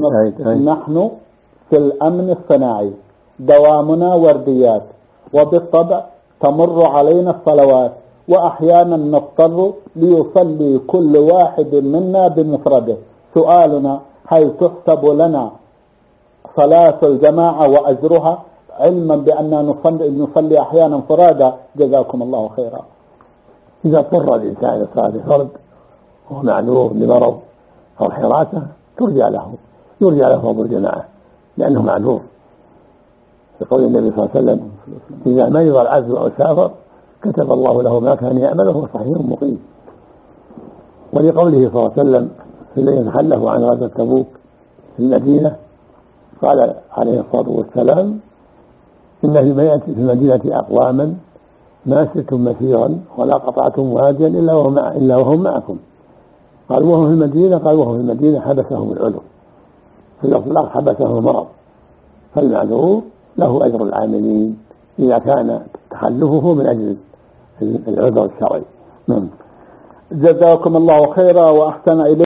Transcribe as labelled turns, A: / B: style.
A: نحن في الأمن الصناعي دوامنا ورديات، وبالطبع تمر علينا الصلوات، وأحيانا نضطر ليصلي كل واحد منا بمفرده. سؤالنا: هل تحسب لنا صلاة الجماعة وأجرها، علما بأننا نصلي أحيانا فرادا؟ جزاكم الله خيرا.
B: إذا اضطر الإنسان لصلاة الفرد وهو معذور بمرض أو حراسة يرجى له فضل الجماعة لأنه معذور، بقول النبي صلى الله عليه وسلم: إذا مرض العبد أو سافر كتب الله له ما كان يعمله وهو صحيح مقيم. ولقوله صلى الله عليه وسلم في الذين تخلفوا عن غزوة تبوك في المدينة قال عليه الصلاة والسلام: إن في المدينة أقواما ما سرتم مسيرا ولا قطعتم واديا إلا وهم معكم. قال: وهم في المدينة؟ قال: وهم في المدينة حبسهم العذر، في اللفظ الآخر حبسهم المرض. فالمعذور له أجر العاملين إذا كان تخلفه من أجل العذر الشرعي.
A: جزاكم الله خيرا وأحسن إليكم.